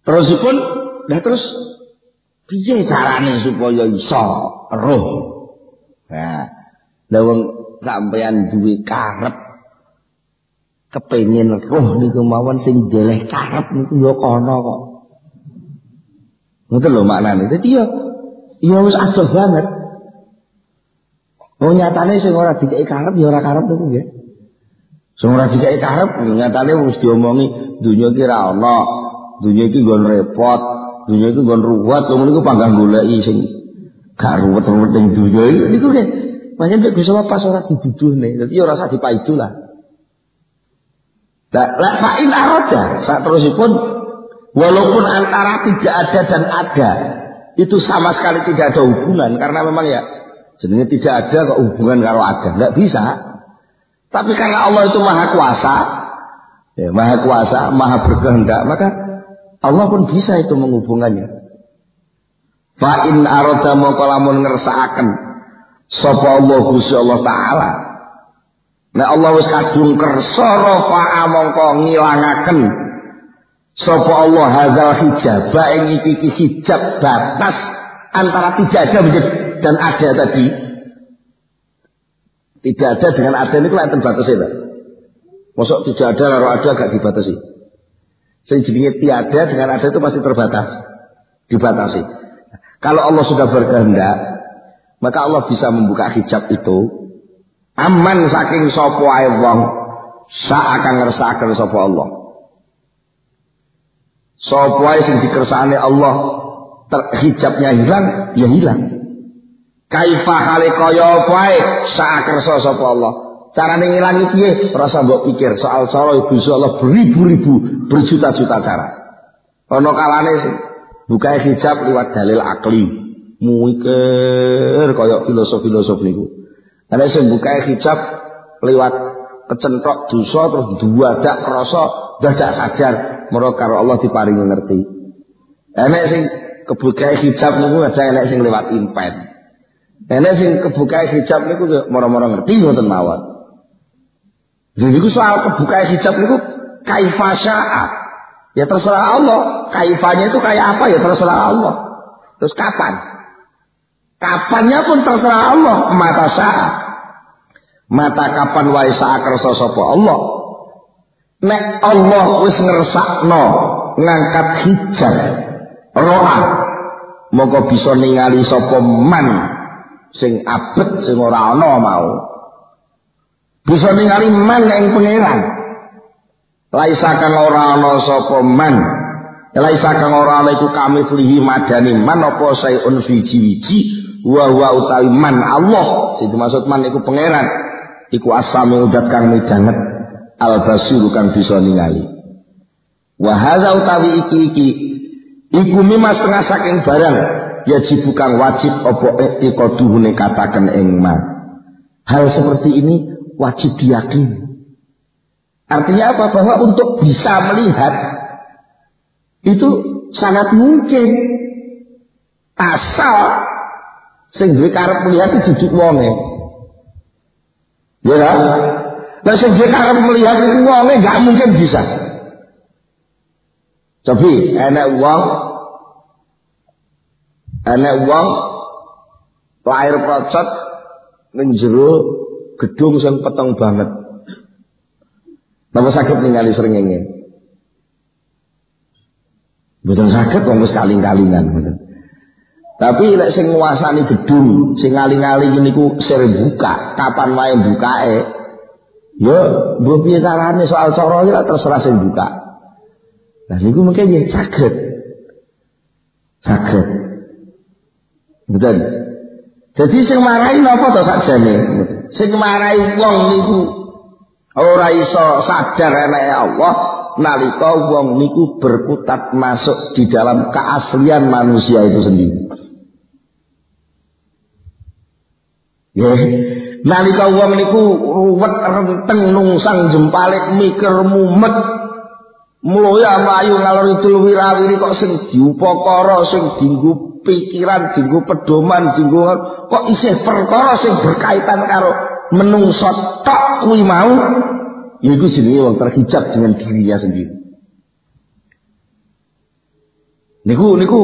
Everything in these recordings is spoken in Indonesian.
Terusipun terus piye carane supaya iso roh. Nah, lha wong sampeyan duwe karep kepengin roh niku mawon sing ndeleh karep niku ya kana kok. Ngoten lho maknane. Dadi ya wis adoh banget. Wong nyatane sing ora dikeki karep ya ora karep niku nggih. Sing ora dikeki karep nyatane wis diomongi donya iki ra ana, donya iki nggon repot, donya iki nggon ruwet, wong niku panggang goleki sing gak ruwet-ruwet ning donya iki niku nggih. Pancen nek Gusti Allah pas ora diduduhne, dadi ora usah dipaidu lah. Lah fa'in aroda saat terusipun walaupun antara tidak ada dan ada itu sama sekali tidak ada hubungan karena memang ya jenenge tidak ada kok hubungan karo ada enggak bisa. Tapi karena Allah itu maha kuasa, ya, maha berkehendak, maka Allah pun bisa itu menghubungannya. Fa'in aroda mongko lamun ngersakaken sapa Allah Gusti Allah taala. Nek Allah wis kadung kersa rafa'a mongko ngilangaken sapa Allah hadzal hijab ing iki hijab batas antara tidak ada dan ada tadi. Tidak ada dengan ada ini kelihatan batasnya tak? Masuk tidak ada lalu ada gak dibatasi. Sing jenenge tiada dengan ada itu pasti terbatas, dibatasi. Kalau Allah sudah berkehendak, maka Allah bisa membuka hijab itu aman saking sapa ae wong sak akan ngersakaken sapa Allah. Sapa ae sing dikersakane Allah hijabnya hilang, ya hilang. Kaifa hale kaya wae sak kersa sapa Allah. Carane ngilangi piye? Rasa mbok pikir soal cara Gusti Allah beribu-ribu, berjuta-juta cara. Ana kalane sing buka hijab liwat dalil akli, mikir kaya filosof niku. Ana sing buka hijab liwat kecentok dosa terus duwadak krasa dadak sadar mergo karo Allah diparingi ngerti. Enek sing kebuka hijab niku ada enek sing liwat impen. Enek sing kebuka hijab niku moro-moro ngerti ngoten mawon. Jadi niku soal kebuka hijab niku kaifa syaa. Ya terserah Allah. Kaifanya itu kayak apa ya terserah Allah. Terus kapan? Kapannya pun terserah Allah. Mata syaa. Mata kapan wae sak kersa sapa Allah. Nek Allah wis ngersakno ngangkat hijab roha moko bisa ningali sapa man sing abet sing ora ana mau. Bisa ningali man ing pangeran. Laisa kang ora ana sapa man. Laisa kang ora ana iku kamitslihi madani man apa sayun wiji-wiji wa utawi man Allah. Sing dimaksud man iku pangeran. Iku as-sami'u zat kang midanget al-basiru kang bisa ningali. Wa hadza utawi iki iku mimma setengah saking barang yajib kang wajib apa iqaduhune kataken ing ma. Hal seperti ini wajib diyakini. Artinya apa? Bahwa untuk bisa melihat itu sangat mungkin asal sing duwe karep melihat itu duduk wonge. Ya kan? Lah sing duwe karep melihat itu wonge enggak mungkin bisa. Tapi enek wong lahir procot ning jero gedung sing peteng banget. Napa sakit ningali srengenge? Mboten saged wong wis kaling-kalingan mboten. Tapi lek sing nguasani gedung, sing ngaling-aling niku sir buka, kapan wae bukake. Ya, mbok piye carane soal cara iki terserah sing buka. Lah niku mungkin ya saged. Saged. Betul. Jadi sing marahi napa to sakjane? Sing marahi wong niku ora iso sadar enake Allah nalika wong niku berkutat masuk di dalam keaslian manusia itu sendiri. Ya, nalika wong niku ruwet renteng nungsang jempalik mikir mumet mulya mlayu ngalor idul wirawiri kok sing diupakara sing dienggo pikiran dienggo pedoman dienggo kok isih perkara sing berkaitan karo menungso tok kuwi mau yaiku jenenge wong terhijab dengan dirinya sendiri. Niku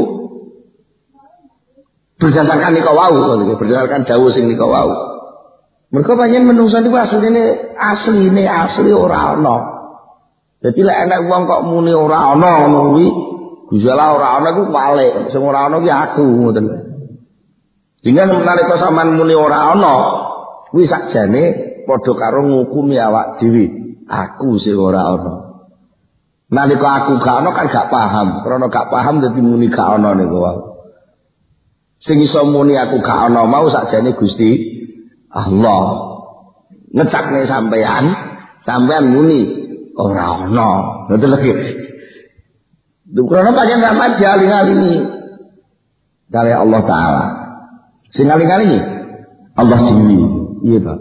berdasarkan nika wau, berdasarkan dawuh sing nika wau. Mergo pancen menungso niku asline ora ana. Dadi lek enek wong kok muni ora ana ngono kuwi, Gusti Allah ora ana iku walik, sing ora ana ki aku ngoten. Dengan nalika sampean muni ora ana, kuwi sakjane padha karo ngukumi awak dhewe. Aku sing ora ana. Nalika aku gak ana kan gak paham, karena gak paham dadi muni gak ana niku wae. Sing iso muni aku gak ana mau sakjane Gusti Allah. Ngecakne sampean muni ora ana. Ngoten lho. Karena pancen sampean dialing-alingi kali Allah taala. Sing aling-alingi Allah dhewe. Iya ta.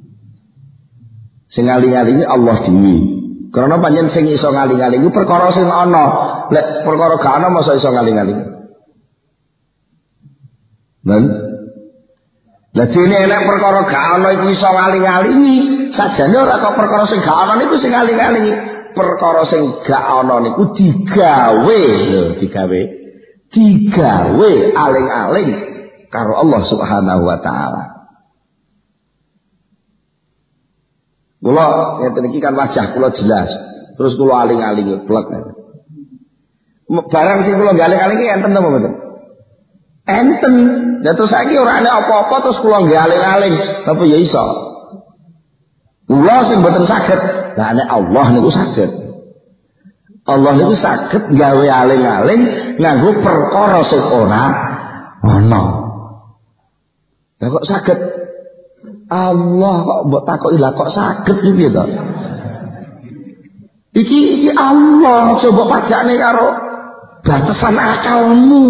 Sing aling-alingi Allah dhewe. Karena pancen sing iso ngaling-alingi perkara sing ana. Lek perkara gak ana masa iso ngaling-alingi. Lah dene nek perkara gak ana iku iso ngaling-alingi, sajane ora kok perkara sing gak ana niku sing ngaling-alingi. Perkara sing gak ana niku digawe aling-aling karo Allah Subhanahu wa taala. Kula ngeten iki kan wajah kula jelas, terus kula aling-alingi blek. Barang sing kula galing-alingi enten apa mboten? Enten. Lah terus saiki ora ana apa-apa terus kula galing-aling, apa ya iso? Kula sing mboten saged. Lah nek Allah niku saged. Allah niku saged gawe aling-aling nganggo perkara sing ora ana. Lah kok saged? Allah kok mbok takoki lah kok saged iki piye to? Iki Allah coba pajakne karo batasan akalmu.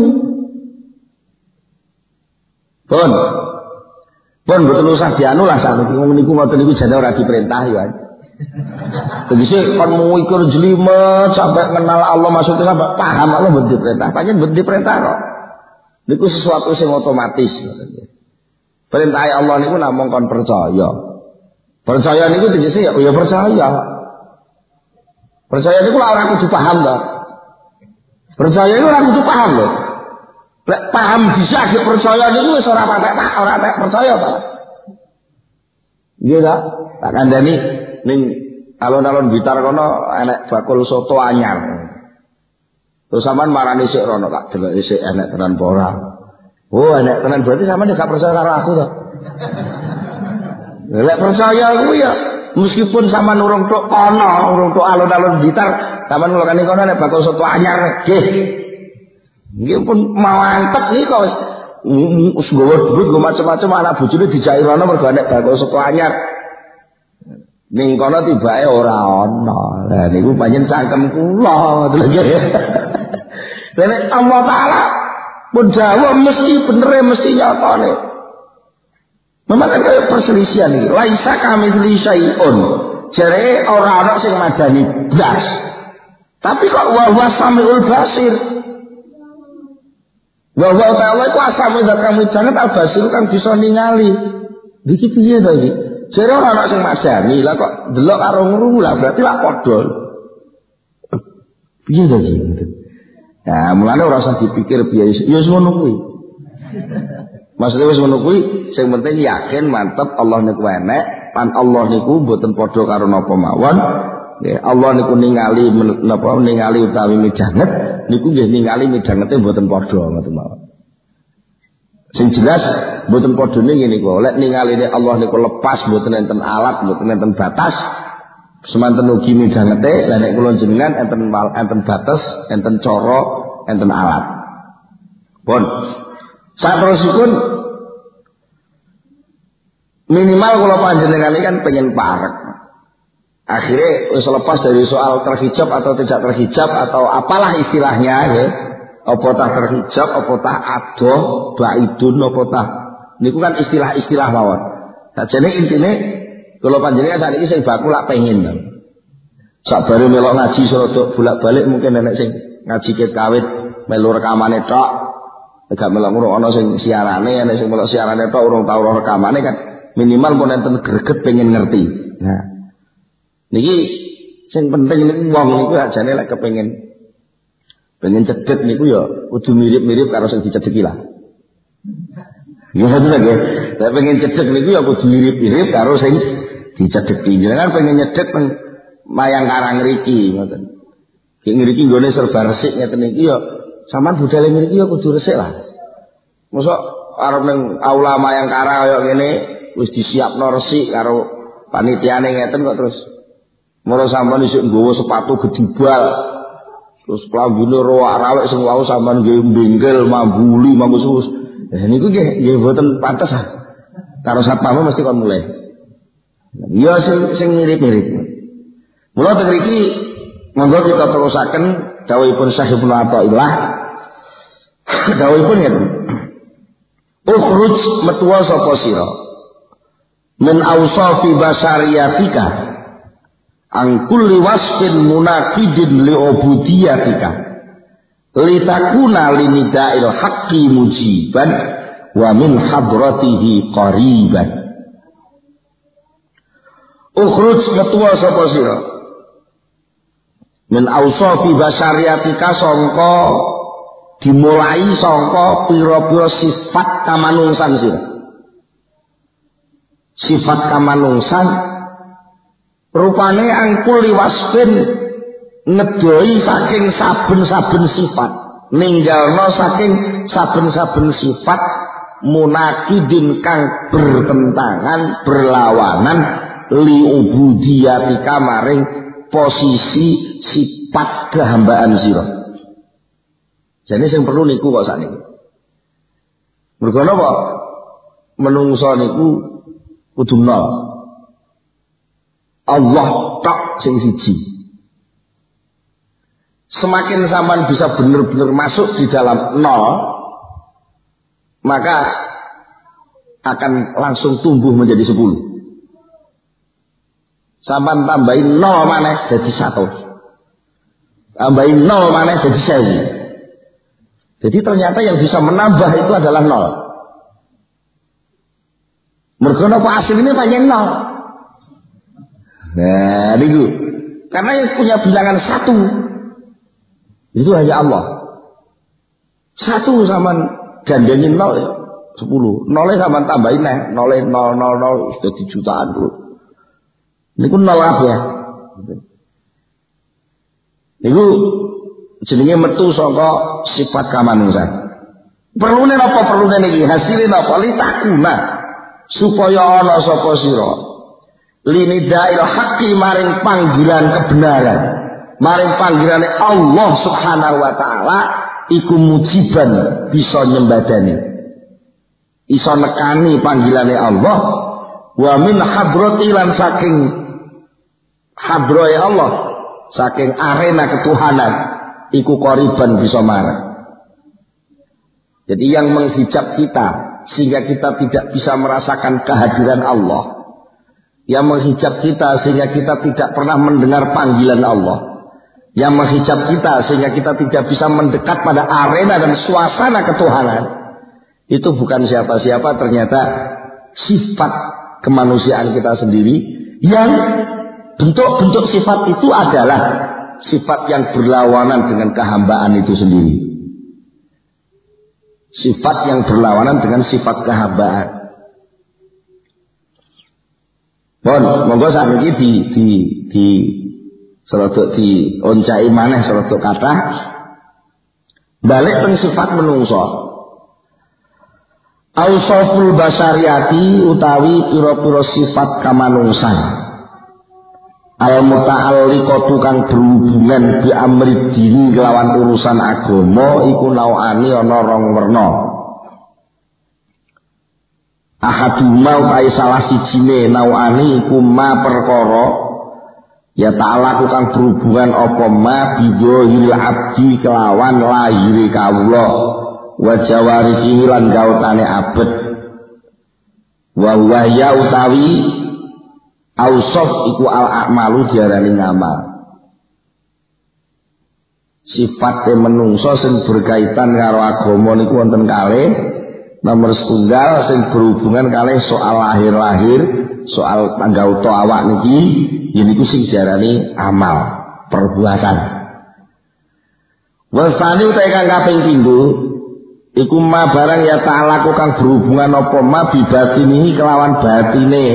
Pun mboten usah dianu lah sakniki wong niku ngoten niku jane ora diperintah ya. Tegese kon mikir jelimet sampai kenal Allah maksudnya sampai paham Allah mboten diperintah. Pancen mboten diperintah kok. Niku sesuatu sing otomatis. Perintah Allah niku namung kon percaya. Percaya niku tegese ya percaya. Percaya niku ora kudu paham to. Percaya niku ora kudu paham lho. Lek paham bisa ge percaya niku wis ora patek percaya Pak. Nggih ta? Tak kandhani ning alon-alon Blitar kono enek bakul soto anyar. Terus sampean marani sik rono tak delok sik enek tenan apa ora. Oh, enek tenan berarti sampean gak percaya karo aku to. Lek percaya kuwi ya meskipun sampean urung tok kono, urung tok alon-alon Blitar, sampean nglokani kono enek bakul soto anyar nggih. Nggih pun mantep nih kok wis nggawa duit nggo macam-macam anak bojone dijaki rono mergo enek bakul soto anyar. Ning kono tibake ora ana. Lah niku pancen cangkem kula ngoten lho. Nek Allah taala pun dawuh mesti benere mesti nyatane. Memang ada perselisihan iki. Laisa kamitsli syai'un. Jare ora ana sing madani blas. Tapi kok wa huwa samiul basir. Wa huwa ta'ala iku asami zat kami jangan al-basir kan bisa ningali. Iki piye to iki? Jare ora ana sing madani, lah kok delok karo ngru lah berarti lak padha. Piye to iki? Nah, mulane ora usah dipikir piye ya wis ngono kuwi. Maksudnya wis ngono kuwi sing penting yakin mantep Allah niku enek, pan Allah niku mboten padha karo napa mawon. Nggih, Allah niku ningali napa ningali utawi mijanget niku nggih ningali mijangete mboten padha ngoten mawon. Sing jelas mboten padane ngene niku. Lek ningaline Allah niku lepas mboten enten alat, mboten enten batas. Semanten ugi midhangete, lah nek kula jenengan enten batas, enten cara, enten alat. Pun saterusipun minimal kula panjenengan iki kan pengen parek. Akhirnya wis lepas dari soal terhijab atau tidak terhijab atau apalah istilahnya ya. Apa tah terhijab, apa tah adoh, baidun, apa tah niku kan istilah-istilah mawon. Sajane intine kula panjenengan sakniki sing baku lak pengin. Sabare melok ngaji serodok bolak-balik mungkin enek sing ngaji ket kawit melu rekamane tok. Gak melok ngono ana sing siarane, enek sing melok siarane tok urung tau rekamane kan minimal pun enten greget pengen ngerti. Nah, niki sing penting niku wong niku ajane lek kepengin Pengen cedhek niku ya kudu mirip-mirip karo sing dicedheki lah. Ya satu lagi. Lah pengen cedhek niku ya kudu mirip-mirip karo sing dicedheki. Jenengan pengen nyedhek teng Mayangkara ngriki ngoten. Ki ngriki nggone serba resik ngeten iki ya sampean budale ngriki ya kudu resik lah. Mosok arep ning aula Mayangkara kaya ngene wis disiapno resik karo panitiane ngeten kok terus mula sampean isuk nggawa sepatu gedibal. Terus klambine roak-rawek sing wau sampean nggih bengkel mambuli mangkus. Niku nggih mboten pantes ah. Karo satpam mesti kon mulai. Ya sing mirip-mirip. Mula teng mriki monggo kita terusaken dawuhipun Syekh Ibnu Athaillah. Dawuhipun ngeten. Ukhruj metuwa sapa sira min awsafi basariyatika ang kulli wasfin munaqidin li ubudiyatika litakuna linida'il haqqi mujiban wa min hadratihi qariban. Ukhruj metuwa sapa sira min awsafi basariyatika sangka dimulai sangka pira-pira sifat kamanungsan sira. Sifat kamanungsan rupane angkul liwasfin ngedoi saking saben-saben sifat, ninggalno saking saben-saben sifat munakidin kang bertentangan berlawanan li ubudiyatika maring posisi sifat kehambaan sira. Jadi sing perlu niku kok sakniki. Mergo napa? Menungso niku kudu nol. Allah tok sing siji. Semakin sampean bisa benar-benar masuk di dalam nol, maka akan langsung tumbuh menjadi 10. Sampean tambahin nol maneh jadi 1. Tambahin nol maneh jadi 1000. Jadi ternyata yang bisa menambah itu adalah nol. Mergo napa asline pancen nol. Nah, niku. Karena yang punya bilangan 1 itu hanya Allah. 1 sampean gandengin 0 ya 10. 0 sampean tambahin neh, 0 0 jadi jutaan dulu. Niku 0 apa ya? Niku jenenge metu saka sifat kamanungsan. Perlune napa perlune niki? Hasile napa? Litakuna supaya ana sapa sira linidail haqqi maring panggilan kebenaran, maring panggilane Allah Subhanahu wa taala iku mujiban bisa nyembadani, iso nekani panggilane Allah, wa min hadrati lan saking hadroe Allah, saking arena ketuhanan iku qoriban bisa marang. Jadi yang menghijab kita sehingga kita tidak bisa merasakan kehadiran Allah, yang menghijab kita sehingga kita tidak pernah mendengar panggilan Allah, yang menghijab kita sehingga kita tidak bisa mendekat pada arena dan suasana ketuhanan, itu bukan siapa-siapa, ternyata sifat kemanusiaan kita sendiri, yang bentuk-bentuk sifat itu adalah sifat yang berlawanan dengan kehambaan itu sendiri. Sifat yang berlawanan dengan sifat kehambaan. Bon, monggo sakniki di serodok di oncai maneh serodok kathah balik teng sifat menungso. Ausaful basariyati utawi pira-pira sifat kamanungsan. Al muta'alliqatu kang berhubungan bi amri dini kelawan urusan agama iku nauani ana rong werna. Ahaduma utai salah sijine nauani iku ma perkara ya ta'ala kang berhubungan apa ma bidhil abdi kelawan lahire kawula wa jawarihi lan gautane abet wa waya utawi ausaf iku al a'malu diarani ngamal. Sifate menungso sing berkaitan karo agama niku wonten kalih. Nomor setunggal sing berhubungan kalih soal lahir-lahir, soal tanggauto awak niki, yeniku sing diarani amal, perbuatan. Wasani utai kang kaping pindho iku ma barang ya ta'ala kang berhubungan apa ma bibatini kelawan batine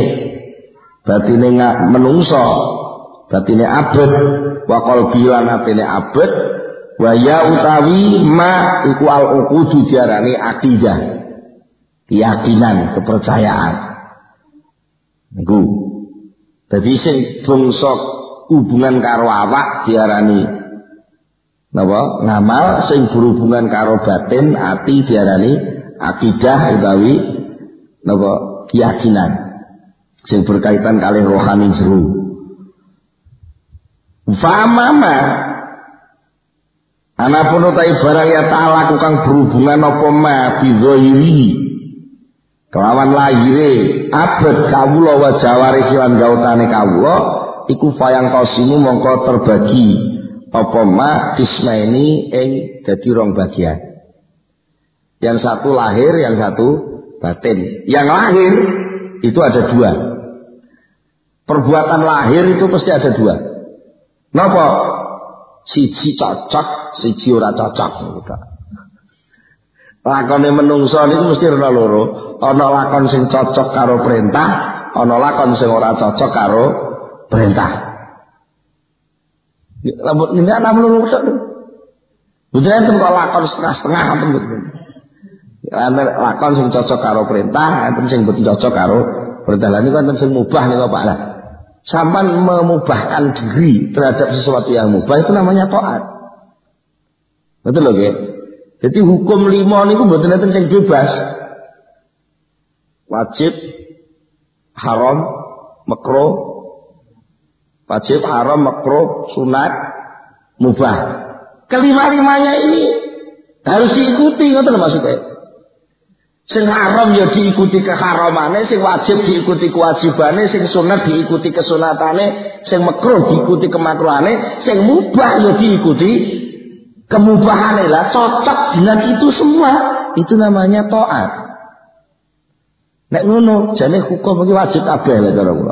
menungso batine abet wa qalbi lan atine abet wa ya utawi ma iku al uqudu diarani akidah keyakinan kepercayaan niku dadi sing bangsa hubungan karo awak diarani napa ngamal, sing berhubungan karo batin ati diarani akidah utawi napa keyakinan sing berkaitan kalih rohani jero. Famama anapun utai barang ya ta'ala kang berhubungan apa ma bidzahiri kelawan lahire abad kawula wa jawari lan gautane kawula iku fayang qasimu mongko terbagi apa ma dismaini ing dadi rong bagian. Yang satu lahir, yang satu batin. Yang lahir itu ada dua. Perbuatan lahir itu pasti ada dua. Napa? Siji cocok, siji ora cocok. Lakone menungso niku mesti ana loro. Ana lakon sing cocok karo perintah, ana lakon sing ora cocok karo perintah. Lamun ini anak melulu tok. Mboten enten kok lakon setengah-setengah ngoten mboten. Lakon sing cocok karo perintah, enten sing mboten cocok karo perintah. Lan niku enten sing mubah niku Pak lah. Sampai memubahkan diri terhadap sesuatu yang mubah itu namanya taat. Betul lho nggih. Jadi hukum 5 niku mboten enten sing bebas. Wajib, haram, makruh, wajib, haram, makruh, sunat, mubah. Kelima-limanya ini harus diikuti, ngoten maksudnya. Sing haram ya diikuti keharamane, sing wajib diikuti kewajibane, sing sunat diikuti kesunatane, sing makruh diikuti kemakruhane, sing mubah ya diikuti kemubahane. Lah cocok dengan itu semua, itu namanya taat. Nek ngono jane hukum iki wajib kabeh lek cara kula.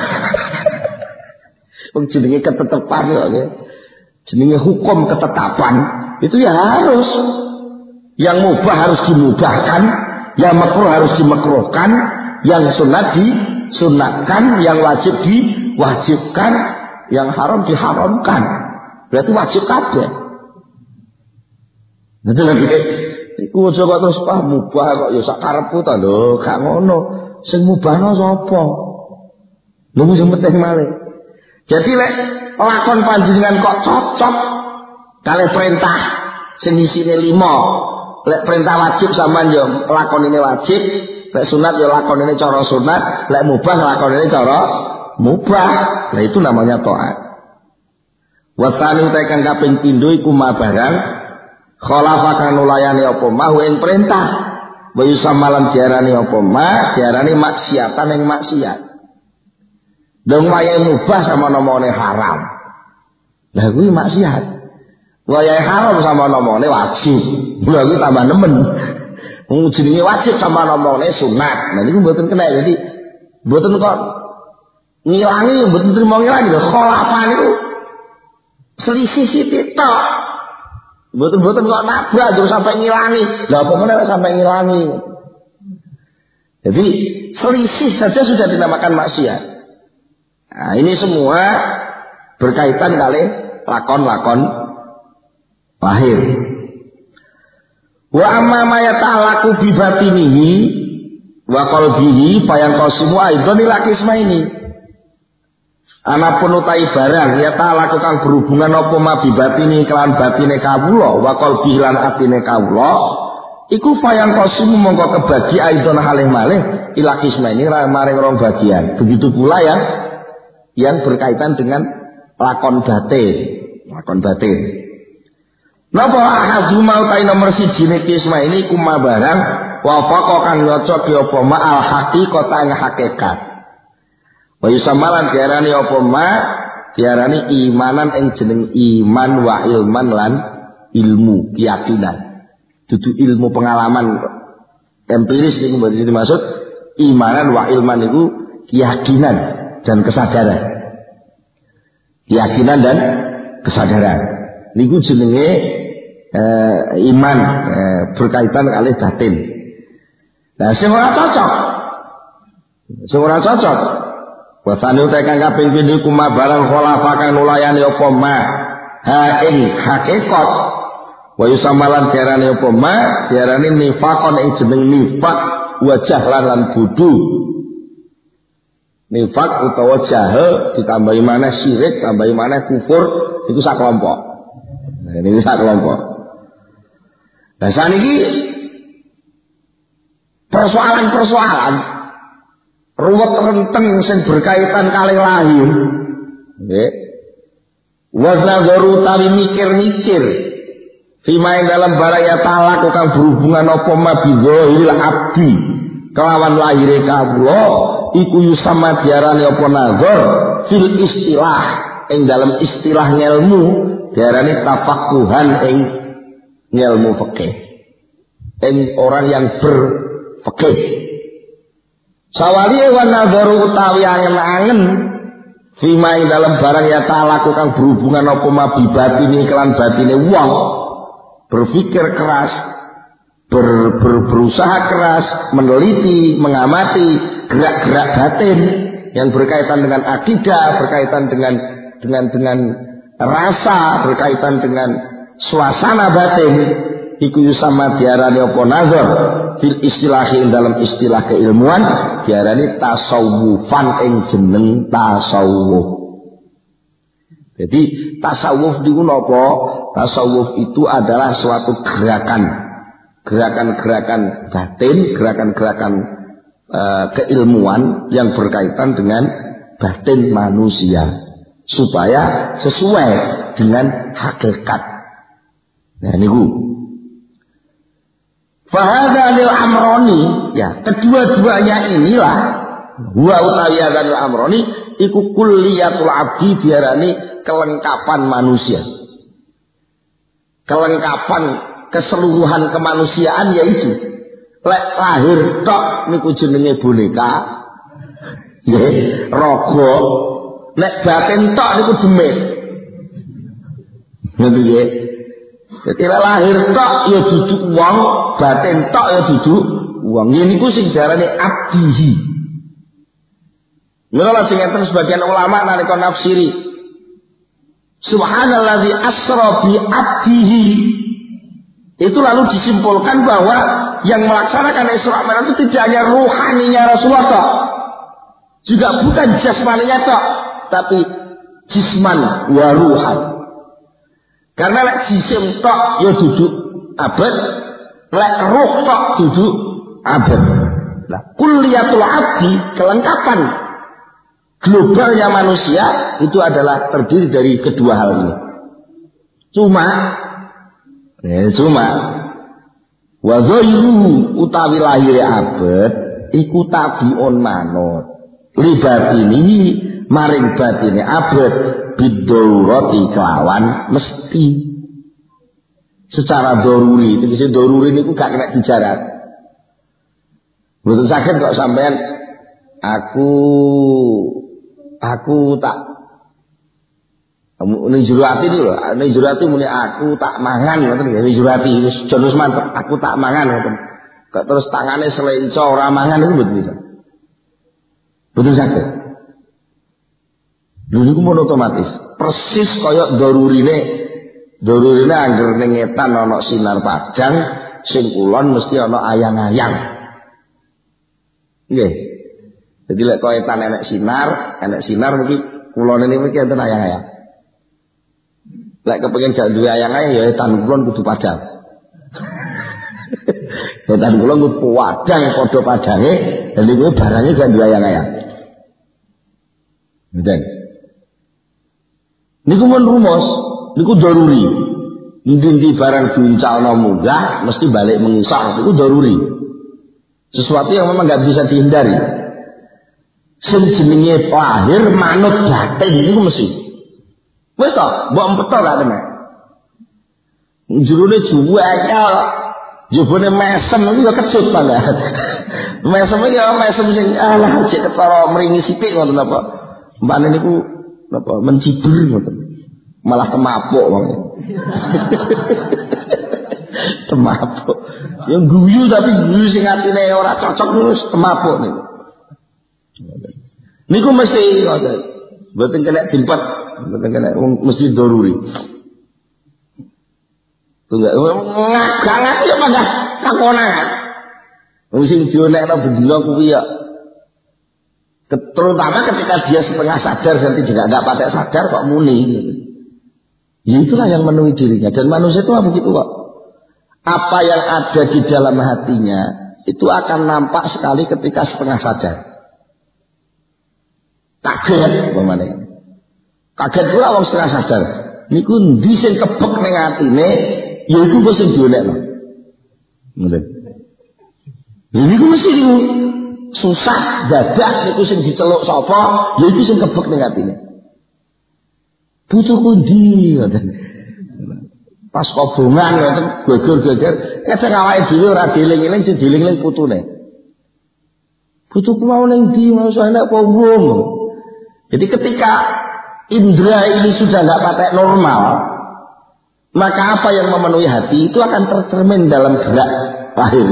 Wong jenenge ketetapan kok nggih. Jenenge hukum ketetapan itu ya harus. Yang mubah harus dimubahkan, yang makruh harus dimakruhkan, yang sunat disunatkan, yang wajib diwajibkan, yang haram diharamkan. Berarti wajib kabeh. Betul lagi. Iku aja kok terus mubah kok ya sak karepku ta lho, gak ngono. Sing mubahno sapa? Lha sing penting malih. Jadi lek lakon panjenengan kok cocok kalih perintah sing isine 5. Lek perintah wajib sampean yo lakonine wajib, lek sunat yo lakonine cara sunat, lek mubah lakonine cara mubah. Nah itu namanya taat. Wasani tekan kaping pindho iku mabarang khalafa kang nulayani apa mau ing perintah. Wa yusamalan diarani apa ma, diarani maksiatan ing maksiat. Dong wayahe mubah sama nomone haram. Lah kuwi maksiat. Wayahe haram sama nomone wajib. Lha kuwi tambah nemen. Wong jenenge wajib sama nomone sunat. Nah niku mboten kena. Jadi mboten kok ngilangi, mboten trimo ngilangi lho. Khalafa niku selisih sithik tok. Mboten kok nabrak terus sampai ngilangi. Lah apa meneh sampai ngilangi. Jadi selisih saja sudah dinamakan maksiat. Nah, ini semua berkaitan kali lakon-lakon lahir. Wa amma ma yata'allaqu bi batinihi wa qalbihi fayang qasimu aidon ila qismaini. Anapun utai barang ya ta'allaqu kang berhubungan apa ma bi batini kelan batine kawula wa qalbihi lan atine kawula iku fayang qasimu mongko kebagi aidon halih malih ila qismaini maring rong bagian. Begitu pula yang berkaitan dengan lakon batin. Napa ahadu mau tai nomor 1 kisma ini kuma barang wafaqa kang nyocok apa ma al haqiqata ing hakikat. Wa yusamalan diarani apa ma diarani imanan ing jeneng iman wa ilman lan ilmu keyakinan. Dudu ilmu pengalaman empiris niku mboten dimaksud imanan wa ilman itu keyakinan dan kesadaran. Keyakinan dan kesadaran. Niku jenenge iman berkaitan kali batin. Nah, sing ora cocok. Sing ora cocok. Wasane tekan kaping pindho kuma barang khulafa kang nulayani apa ma ha ing hakikat. Wa yusamalan diarani apa ma diarani nifaqon ing jeneng nifaq wajah lan bodho. Nifaq utawa jahil ditambahi maneh syirik, tambahi maneh kufur iku sak kelompok. Nah, ini sak kelompok. Nah, saniki persoalan-persoalan ruwet renteng sing berkaitan kali lahir. Nggih. Wazaru tawi mikir-mikir fima dalam baraya talak kang berhubungan apa mabidhil abdi kelawan lahire kawula iku yusama diarani apa nazar fil istilah ing dalam istilah ngelmu diarani tafaqquhan ing ngelmu fikih ing orang yang berfikih. Sawaliye wa nadharu utawi angen-angen fima ing dalam barang ya ta'alaku kang berhubungan apa mabibatine kelan batine wong berpikir keras berusaha keras meneliti mengamati gerak-gerak batin yang berkaitan dengan akidah berkaitan dengan rasa berkaitan dengan suasana batin iku sama diarani apa nazar fil istilahi dalam istilah keilmuan diarani tasawufan ing jeneng tasawuf. Jadi tasawuf niku napa? Tasawuf itu adalah suatu gerakan-gerakan batin, gerakan-gerakan keilmuan yang berkaitan dengan batin manusia supaya sesuai dengan hakikat. Nah niku Fahadha lil amroni, ya kedua-duanya inilah huwa utawi lil amroni iku kulliyatul abdi diarani kelengkapan manusia. Kelengkapan keseluruhan kemanusiaan yaitu lek lahir tok niku jenenge boneka. Nggih, raga. Nek batin tok niku demit. Ngoten nggih. Jadi lahir tok ya duduk wong, batin tok ya duduk wong. Ini ku sing diarani abdihi. Mula sing enten sebagian ulama nalika nafsiri Subhanalladzi asra bi abdihi. Itu lalu disimpulkan bahwa yang melaksanakan Isra Mi'raj itu tidak hanya ruhaninya Rasulullah tok. Juga bukan jasmaninya tok, tapi jisman wa ruhan. Karena lek jisim tok ya duduk abad, lek ruh tok duduk abad. Nah, kulliyatul abdi kelengkapan globalnya manusia itu adalah terdiri dari kedua hal ini. Cuma wa ghayru utawi lahire abad iku tabiun manut. Libat ini maring batine abad bidoroti kelawan mesti secara doruri. Tegese doruri niku gak kena dijarat. Mboten saged kok sampean aku tak ning jero ati iki lho, ning jero ati muni aku tak mangan ngoten nggih, ning jero ati wis jonos mantep aku tak mangan ngoten. Kok terus tangane selenco ora mangan niku mboten bisa. Mboten saged. Lha niku mun otomatis persis kaya dorurine anggere ning ngetan ana sinar padang sing kulon mesti ana ayang-ayang. Nggih. Jadi lek kok etan enek sinar niki kulone niki enten ayang-ayang. Lek kepengin jak duwe ayang-ayang ya etan kulon kudu padang. Etan kulon kudu padang padha padange, dan niku barange gak duwe ayang-ayang. Ngeten. Niku men rumus, niku daruri. Ndi barang diuncalno munggah mesti balik mengisah, niku daruri. Sesuatu yang memang gak bisa dihindari. Sing jenenge lahir manut batin niku mesti. Wis to, mbok empetho gak tenan. Jerone juwekal, jebone mesem niku ya kecut banget. Mesem ya mesem sing alah cek ketara mringi sithik ngoten apa. Mbane niku napa mencibur ngoten. Malah kemapuk wong. Temapuk. Yang guyu tapi guyu sing atine ora cocok terus temapuk niku. Niku mesti ngoten. Mboten kena dimpet, mboten kena mesti doruri. Tunggu ngagak ya malah kakonan. Wong sing dionekno bendina kuwi ya. Terutama ketika dia setengah sadar dan tidak patek sadar kok muni. Ya itulah yang memenuhi dirinya. Dan manusia itu begitu kok. Apa yang ada di dalam hatinya itu akan nampak sekali ketika setengah sadar. Kaget pemane. Kaget pula wong setengah sadar. Niku endi sing kebek ning atine, ya iku wis sing dionekno. Ngoten. Niku mesti niku susah dadak niku sing diceluk sapa, ya iku sing kebek ning atine. Butuhku ndi ngoten. Pas kobongan ngoten geger-geger, kadang awake dhewe ora dieling-eling sing dieling-eling putune. Butuhku mau ning ndi, mau enak apa wong. Jadi ketika indera ini sudah enggak patek normal, maka apa yang memenuhi hati itu akan tercermin dalam gerak lahir.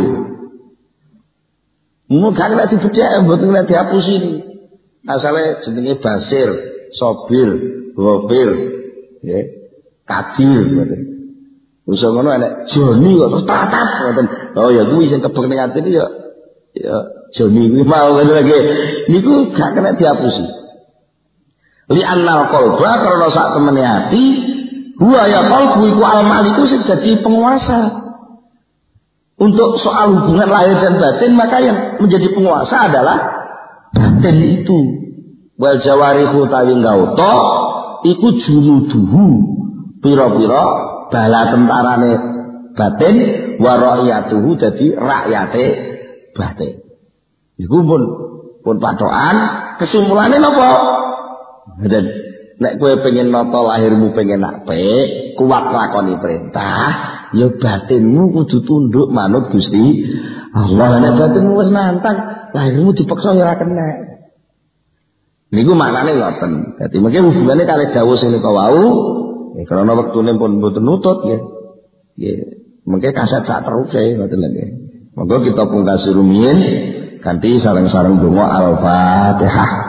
Mudah nek dibedhek mboten nek dihapusin. Asale jenenge Basir, Sobir, Wafir, nggih, Kadir ngoten. Wis ngono enek Joni kok terus tatap ngoten. Oh ya kuwi sing kebek ning atine ya Joni kuwi mau ngoten lagi. Niku gak kena dihapusi. Li annal qalba karena sak temene hati huwa ya qalbu iku al-maliku sing dadi penguasa. Untuk soal hubungan lahir dan batin maka yang menjadi penguasa adalah batin itu. Wal jawarihu tawi ngauta iku juruduhu pira-pira bala tentarane batin wa ra'yatuhu dadi rakyate batin. Iku pun patokan kesimpulannya napa? Dan nek kowe pengen nata lahirmu pengen apik, kuat lakoni perintah, ya batinmu kudu tunduk manut Gusti Allah. Nek batinmu wis nantang, lahirmu dipaksa ya ora kena. Niku maknane ngoten. Dadi mengke hubungane kalih dawuh sing nika wau, karena wektune pun mboten nutut nggih. Nggih, mengke kaset sak teruse ngoten lho nggih. Monggo kita pungkasi rumiyin kanthi sareng-sareng donga Al-Fatihah.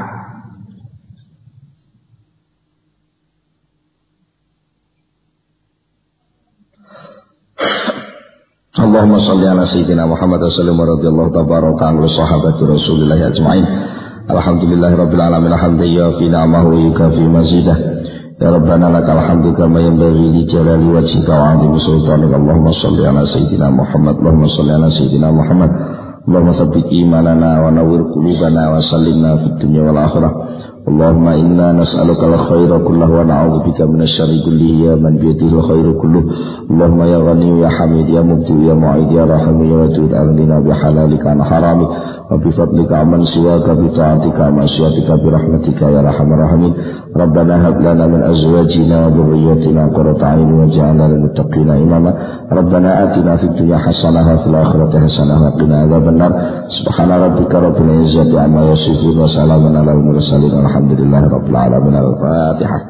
Allahumma shalli ala sayyidina Muhammad wa sallim radhiyallahu tabaraka an sahabati Rasulillah ajma'in. Alhamdulillahirabbil alamin hamdan yafi ni'amahu wa yukafi mazidah. Ya Rabbana lakal hamdu kama yanbaghi li jalali wajhika wa 'azimi sultanika. Allahumma shalli ala sayyidina Muhammad. Allahumma shalli ala sayyidina Muhammad. Allahumma tsabbit imanana wa nawwir qulubana wa sallimna fid dunya wal akhirah. Allahumma inna nas'aluka al-khaira kullahu wa na'udzubika minasy-syarri kullihi ya man bi yadihi al-khairu kulluh. Allahumma ya ghani ya hamid ya mubdi ya mu'id ya rahim ya wadud aghnina bi halalika an haramik wa bi fadlika amman siwaka bi ta'atika ma syiatika bi rahmatika ya arhamar rahimin. Rabbana hab lana min azwajina wa dhurriyyatina qurrata a'yun waj'alna lil muttaqina imama. Rabbana atina fid dunya hasanah wa fil akhirati hasanah wa qina adzabannar. Subhana rabbika rabbil izzati amma yasifun wa salamun alal mursalin. Alhamdulillahirabbil alamin. Al-Fatihah.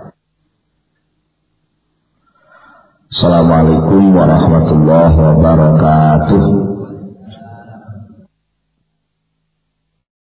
Assalamualaikum warahmatullahi wabarakatuh.